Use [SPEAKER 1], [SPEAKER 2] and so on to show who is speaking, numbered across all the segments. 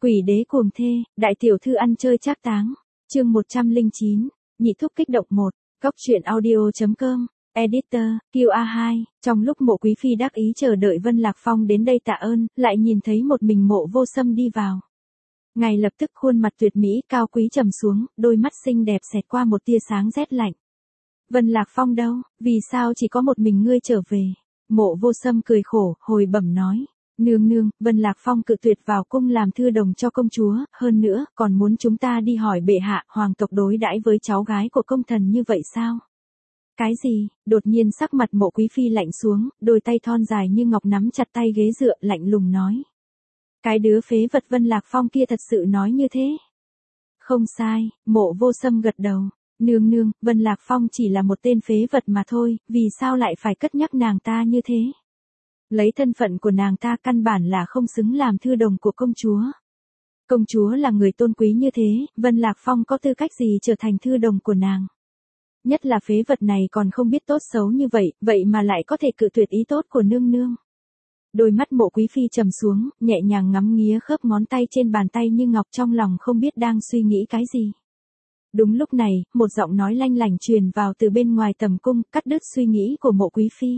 [SPEAKER 1] Quỷ đế cuồng thê, đại tiểu thư ăn chơi trác táng. Chương 109, nhị thúc kích động 1, góc truyện audio.com, editor, QA2, trong lúc Mộ Quý Phi đắc ý chờ đợi Vân Lạc Phong đến đây tạ ơn, lại nhìn thấy một mình Mộ Vô Sâm đi vào. Ngay lập tức khuôn mặt tuyệt mỹ cao quý trầm xuống, đôi mắt xinh đẹp xẹt qua một tia sáng rét lạnh. Vân Lạc Phong đâu, vì sao chỉ có một mình ngươi trở về? Mộ Vô Sâm cười khổ, hồi bẩm nói. Nương nương, Vân Lạc Phong cự tuyệt vào cung làm thư đồng cho công chúa, hơn nữa, còn muốn chúng ta đi hỏi bệ hạ, hoàng tộc đối đãi với cháu gái của công thần như vậy sao? Cái gì? Đột nhiên sắc mặt Mộ Quý Phi lạnh xuống, đôi tay thon dài như ngọc nắm chặt tay ghế dựa, lạnh lùng nói. Cái đứa phế vật Vân Lạc Phong kia thật sự nói như thế? Không sai, Mộ Vô Sâm gật đầu. Nương nương, Vân Lạc Phong chỉ là một tên phế vật mà thôi, vì sao lại phải cất nhắc nàng ta như thế? Lấy thân phận của nàng ta căn bản là không xứng làm thư đồng của công chúa. Công chúa là người tôn quý như thế, Vân Lạc Phong có tư cách gì trở thành thư đồng của nàng? Nhất là phế vật này còn không biết tốt xấu như vậy, vậy mà lại có thể cự tuyệt ý tốt của nương nương. Đôi mắt Mộ Quý Phi trầm xuống, nhẹ nhàng ngắm nghía khớp ngón tay trên bàn tay như ngọc, trong lòng không biết đang suy nghĩ cái gì. Đúng lúc này, một giọng nói lanh lảnh truyền vào từ bên ngoài tầm cung, cắt đứt suy nghĩ của Mộ Quý Phi.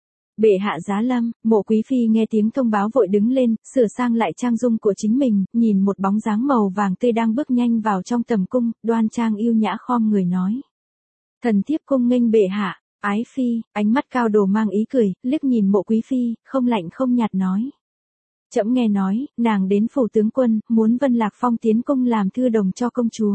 [SPEAKER 1] Bệ hạ giá lâm. Mộ Quý Phi nghe tiếng thông báo vội đứng lên, sửa sang lại trang dung của chính mình, nhìn một bóng dáng màu vàng tươi đang bước nhanh vào trong tầm cung, đoan trang yêu nhã khom người nói. Thần thiếp cung nghênh bệ hạ. Ái Phi, ánh mắt Cao Đồ mang ý cười, liếc nhìn Mộ Quý Phi, không lạnh không nhạt nói. Trẫm nghe nói, nàng đến phủ tướng quân, muốn Vân Lạc Phong tiến cung làm thư đồng cho công chúa.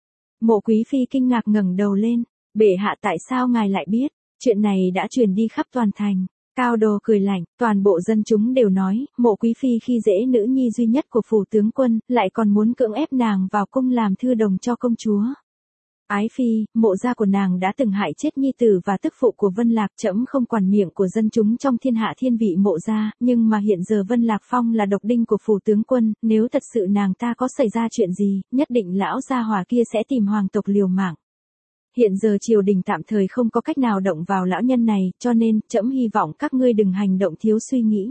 [SPEAKER 1] Mộ Quý Phi kinh ngạc ngẩng đầu lên. Bệ hạ tại sao ngài lại biết? Chuyện này đã truyền đi khắp toàn thành. Cao Đồ cười lạnh, toàn bộ dân chúng đều nói, Mộ Quý Phi khi dễ nữ nhi duy nhất của phủ tướng quân, lại còn muốn cưỡng ép nàng vào cung làm thư đồng cho công chúa. Ái Phi, mộ gia của nàng đã từng hại chết nhi tử và tức phụ của Vân Lạc, trẫm không quản miệng của dân chúng trong thiên hạ thiên vị mộ gia, nhưng mà hiện giờ Vân Lạc Phong là độc đinh của phủ tướng quân, nếu thật sự nàng ta có xảy ra chuyện gì, nhất định lão gia hỏa kia sẽ tìm hoàng tộc liều mạng. Hiện giờ triều đình tạm thời không có cách nào động vào lão nhân này, cho nên, trẫm hy vọng các ngươi đừng hành động thiếu suy nghĩ.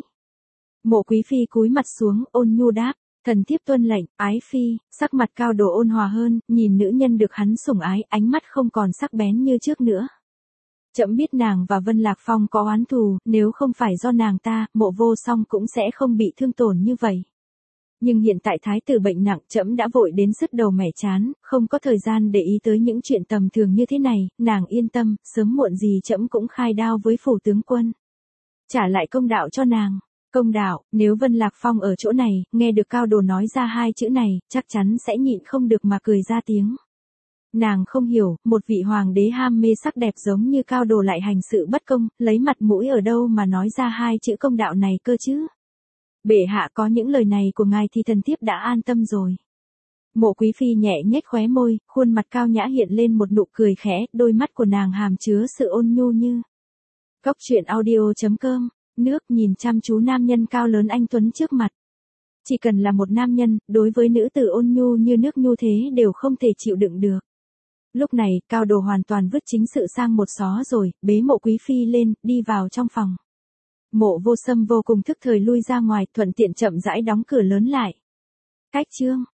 [SPEAKER 1] Mộ Quý Phi cúi mặt xuống, ôn nhu đáp. Thần thiếp tuân lệnh. Ái Phi, sắc mặt Cao Đồ ôn hòa hơn, nhìn nữ nhân được hắn sủng ái, ánh mắt không còn sắc bén như trước nữa. Trẫm biết nàng và Vân Lạc Phong có oán thù, nếu không phải do nàng ta, Mộ Vô Song cũng sẽ không bị thương tổn như vậy. Nhưng hiện tại thái tử bệnh nặng, trẫm đã vội đến sứt đầu mẻ chán, không có thời gian để ý tới những chuyện tầm thường như thế này, nàng yên tâm, sớm muộn gì trẫm cũng khai đao với phủ tướng quân. Trả lại công đạo cho nàng. Công đạo, nếu Vân Lạc Phong ở chỗ này, nghe được Cao Đồ nói ra hai chữ này, chắc chắn sẽ nhịn không được mà cười ra tiếng. Nàng không hiểu, một vị hoàng đế ham mê sắc đẹp giống như Cao Đồ lại hành sự bất công, lấy mặt mũi ở đâu mà nói ra hai chữ công đạo này cơ chứ? Bệ hạ có những lời này của ngài thì thần thiếp đã an tâm rồi. Mộ Quý Phi nhẹ nhếch khóe môi, khuôn mặt cao nhã hiện lên một nụ cười khẽ, đôi mắt của nàng hàm chứa sự ôn nhu như. Góc truyện audio.com. Nước nhìn chăm chú nam nhân cao lớn anh tuấn trước mặt. Chỉ cần là một nam nhân, đối với nữ tử ôn nhu như nước nhu thế đều không thể chịu đựng được. Lúc này, Cao Đồ hoàn toàn vứt chính sự sang một xó rồi, bế Mộ Quý Phi lên, đi vào trong phòng. Mộ Vô Sâm vô cùng thức thời lui ra ngoài, thuận tiện chậm rãi đóng cửa lớn lại. Cách chương.